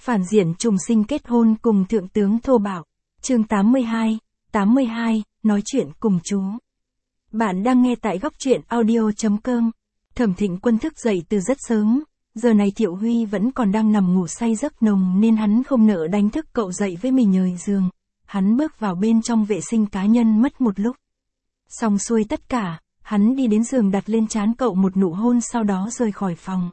Phản diện trùng sinh kết hôn cùng thượng tướng thô bạo. Chương 82, nói chuyện cùng chú. Bạn đang nghe tại góc truyện audio.com. Thẩm Thịnh Quân thức dậy từ rất sớm, giờ này Thiệu Huy vẫn còn đang nằm ngủ say giấc nồng nên hắn không nỡ đánh thức cậu dậy với mình nhời giường. Hắn bước vào bên trong vệ sinh cá nhân mất một lúc. Xong xuôi tất cả, hắn đi đến giường đặt lên trán cậu một nụ hôn sau đó rời khỏi phòng.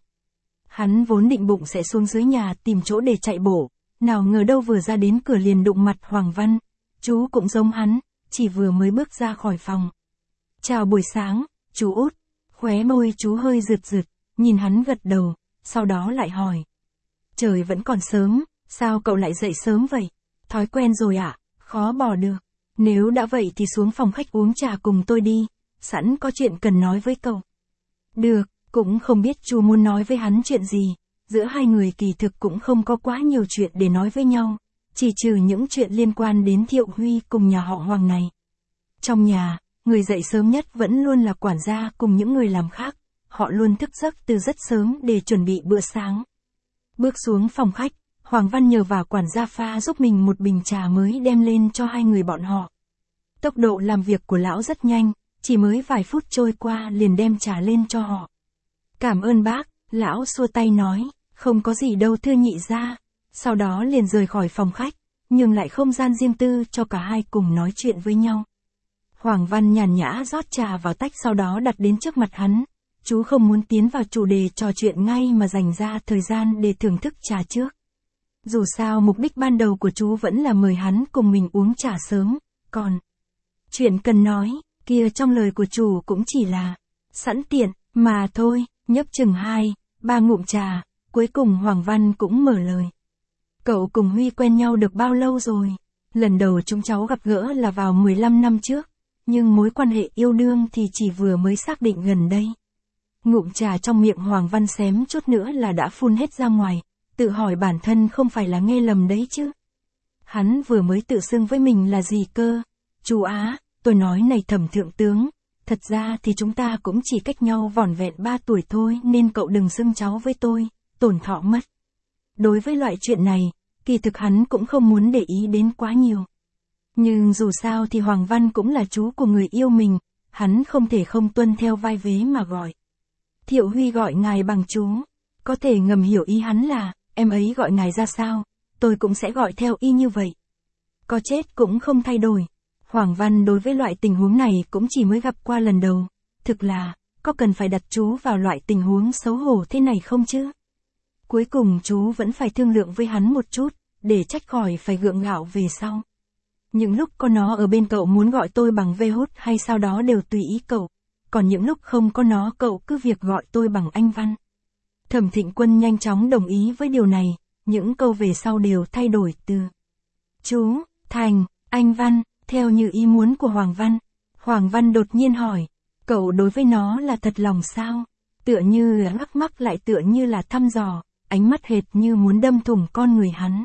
Hắn vốn định bụng sẽ xuống dưới nhà tìm chỗ để chạy bộ, nào ngờ đâu vừa ra đến cửa liền đụng mặt Hoàng Văn. Chú cũng giống hắn, chỉ vừa mới bước ra khỏi phòng. Chào buổi sáng, chú Út. Khóe môi chú hơi rượt rượt, nhìn hắn gật đầu, sau đó lại hỏi. Trời vẫn còn sớm, sao cậu lại dậy sớm vậy? Thói quen rồi ạ, khó bỏ được. Nếu đã vậy thì xuống phòng khách uống trà cùng tôi đi, sẵn có chuyện cần nói với cậu. Được, cũng không biết chú muốn nói với hắn chuyện gì, giữa hai người kỳ thực cũng không có quá nhiều chuyện để nói với nhau, chỉ trừ những chuyện liên quan đến Thiệu Huy cùng nhà họ Hoàng này. Trong nhà, người dậy sớm nhất vẫn luôn là quản gia cùng những người làm khác, họ luôn thức giấc từ rất sớm để chuẩn bị bữa sáng. Bước xuống phòng khách, Hoàng Văn nhờ vào quản gia pha giúp mình một bình trà mới đem lên cho hai người bọn họ. Tốc độ làm việc của lão rất nhanh, chỉ mới vài phút trôi qua liền đem trà lên cho họ. Cảm ơn bác, lão xua tay nói, không có gì đâu thưa nhị gia, sau đó liền rời khỏi phòng khách, nhưng lại không gian riêng tư cho cả hai cùng nói chuyện với nhau. Hoàng Văn nhàn nhã rót trà vào tách sau đó đặt đến trước mặt hắn, chú không muốn tiến vào chủ đề trò chuyện ngay mà dành ra thời gian để thưởng thức trà trước. Dù sao mục đích ban đầu của chú vẫn là mời hắn cùng mình uống trà sớm, còn chuyện cần nói, kia trong lời của chủ cũng chỉ là sẵn tiện, mà thôi. Nhấp chừng 2-3 ngụm trà, cuối cùng Hoàng Văn cũng mở lời. Cậu cùng Huy quen nhau được bao lâu rồi? Lần đầu chúng cháu gặp gỡ là vào 15 năm trước, nhưng mối quan hệ yêu đương thì chỉ vừa mới xác định gần đây. Ngụm trà trong miệng Hoàng Văn xém chút nữa là đã phun hết ra ngoài, tự hỏi bản thân không phải là nghe lầm đấy chứ. Hắn vừa mới tự xưng với mình là gì cơ? Chú Á, tôi nói này Thẩm thượng tướng. Thật ra thì chúng ta cũng chỉ cách nhau vỏn vẹn 3 tuổi thôi nên cậu đừng xưng cháu với tôi, tổn thọ mất. Đối với loại chuyện này, kỳ thực hắn cũng không muốn để ý đến quá nhiều. Nhưng dù sao thì Hoàng Văn cũng là chú của người yêu mình, hắn không thể không tuân theo vai vế mà gọi. Thiệu Huy gọi ngài bằng chú, có thể ngầm hiểu ý hắn là, em ấy gọi ngài ra sao, tôi cũng sẽ gọi theo y như vậy. Có chết cũng không thay đổi. Hoàng Văn đối với loại tình huống này cũng chỉ mới gặp qua lần đầu, thực là, có cần phải đặt chú vào loại tình huống xấu hổ thế này không chứ? Cuối cùng chú vẫn phải thương lượng với hắn một chút, để trách khỏi phải gượng gạo về sau. Những lúc có nó ở bên cậu muốn gọi tôi bằng V hút hay sao đó đều tùy ý cậu, còn những lúc không có nó cậu cứ việc gọi tôi bằng anh Văn. Thẩm Thịnh Quân nhanh chóng đồng ý với điều này, những câu về sau đều thay đổi từ chú, thành, anh Văn. Theo như ý muốn của Hoàng Văn. Hoàng Văn đột nhiên hỏi, cậu đối với nó là thật lòng sao? Tựa như là lắc mắc lại tựa như là thăm dò, ánh mắt hệt như muốn đâm thủng con người hắn.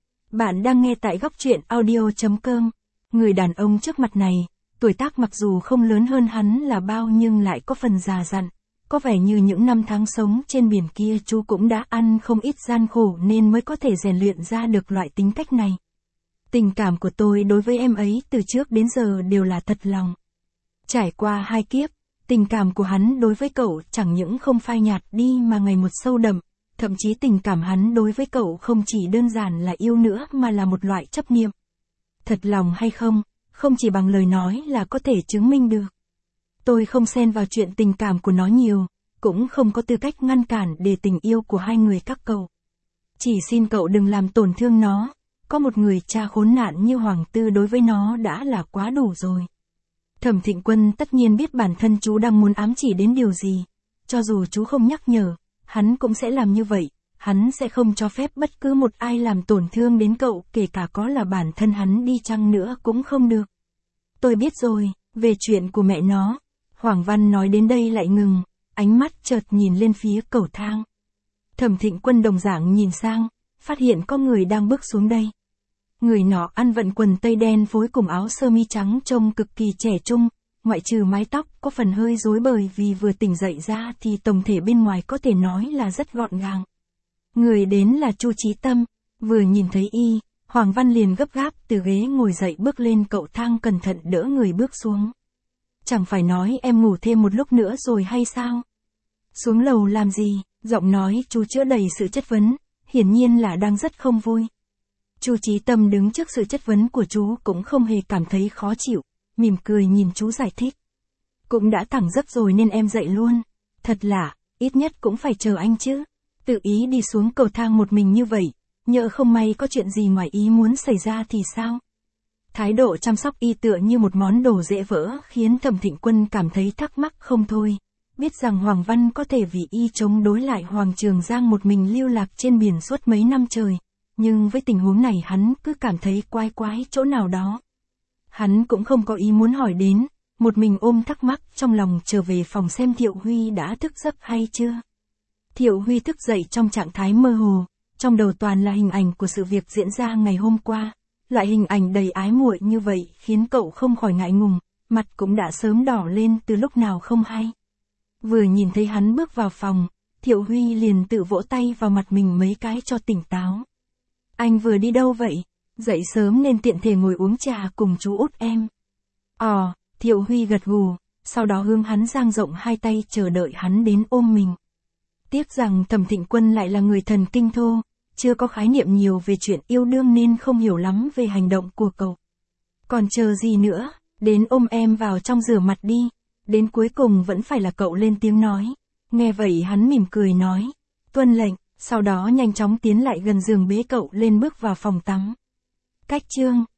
Bạn đang nghe tại góc truyện audio.com. Người đàn ông trước mặt này, tuổi tác mặc dù không lớn hơn hắn là bao nhưng lại có phần già dặn. Có vẻ như những năm tháng sống trên biển kia chú cũng đã ăn không ít gian khổ nên mới có thể rèn luyện ra được loại tính cách này. Tình cảm của tôi đối với em ấy từ trước đến giờ đều là thật lòng. Trải qua 2 kiếp, tình cảm của hắn đối với cậu chẳng những không phai nhạt đi mà ngày một sâu đậm, thậm chí tình cảm hắn đối với cậu không chỉ đơn giản là yêu nữa mà là một loại chấp niệm. Thật lòng hay không, không chỉ bằng lời nói là có thể chứng minh được. Tôi không xen vào chuyện tình cảm của nó nhiều, cũng không có tư cách ngăn cản để tình yêu của hai người các cậu. Chỉ xin cậu đừng làm tổn thương nó. Có một người cha khốn nạn như Hoàng Tư đối với nó đã là quá đủ rồi. Thẩm Thịnh Quân tất nhiên biết bản thân chú đang muốn ám chỉ đến điều gì. Cho dù chú không nhắc nhở, hắn cũng sẽ làm như vậy. Hắn sẽ không cho phép bất cứ một ai làm tổn thương đến cậu, kể cả có là bản thân hắn đi chăng nữa cũng không được. Tôi biết rồi, về chuyện của mẹ nó. Hoàng Văn nói đến đây lại ngừng, ánh mắt chợt nhìn lên phía cầu thang. Thẩm Thịnh Quân đồng dạng nhìn sang, phát hiện có người đang bước xuống đây. Người nọ ăn vận quần tây đen phối cùng áo sơ mi trắng trông cực kỳ trẻ trung, ngoại trừ mái tóc có phần hơi rối bời vì vừa tỉnh dậy ra thì tổng thể bên ngoài có thể nói là rất gọn gàng. Người đến là Chu Chí Tâm, Vừa nhìn thấy y, Hoàng Văn liền gấp gáp từ ghế ngồi dậy bước lên cậu thang cẩn thận đỡ người bước xuống. Chẳng phải nói em ngủ thêm một lúc nữa rồi hay sao? Xuống lầu làm gì? Giọng nói chú chứa đầy sự chất vấn, hiển nhiên là đang rất không vui. Chu Chí Tâm đứng trước sự chất vấn của chú cũng không hề cảm thấy khó chịu, mỉm cười nhìn chú giải thích. Cũng đã thẳng giấc rồi nên em dậy luôn. Thật lạ, ít nhất cũng phải chờ anh chứ. Tự ý đi xuống cầu thang một mình như vậy, nhỡ không may có chuyện gì ngoài ý muốn xảy ra thì sao? Thái độ chăm sóc y tựa như một món đồ dễ vỡ khiến Thẩm Thịnh Quân cảm thấy thắc mắc không thôi. Biết rằng Hoàng Văn có thể vì y chống đối lại Hoàng Trường Giang một mình lưu lạc trên biển suốt mấy năm trời. Nhưng với tình huống này hắn cứ cảm thấy quái quái chỗ nào đó. Hắn cũng không có ý muốn hỏi đến, một mình ôm thắc mắc trong lòng trở về phòng xem Thiệu Huy đã thức giấc hay chưa. Thiệu Huy thức dậy trong trạng thái mơ hồ, trong đầu toàn là hình ảnh của sự việc diễn ra ngày hôm qua. Loại hình ảnh đầy ái muội như vậy khiến cậu không khỏi ngại ngùng, mặt cũng đã sớm đỏ lên từ lúc nào không hay. Vừa nhìn thấy hắn bước vào phòng, Thiệu Huy liền tự vỗ tay vào mặt mình mấy cái cho tỉnh táo. Anh vừa đi đâu vậy? Dậy sớm nên tiện thể ngồi uống trà cùng chú út em. Thiệu Huy gật gù, sau đó hướng hắn dang rộng hai tay chờ đợi hắn đến ôm mình. Tiếc rằng Thẩm Thịnh Quân lại là người thần kinh thô, chưa có khái niệm nhiều về chuyện yêu đương nên không hiểu lắm về hành động của cậu. Còn chờ gì nữa, đến ôm em vào trong rửa mặt đi. Đến cuối cùng vẫn phải là cậu lên tiếng nói. Nghe vậy hắn mỉm cười nói, tuân lệnh, sau đó nhanh chóng tiến lại gần giường bế cậu lên bước vào phòng tắm. Cách chương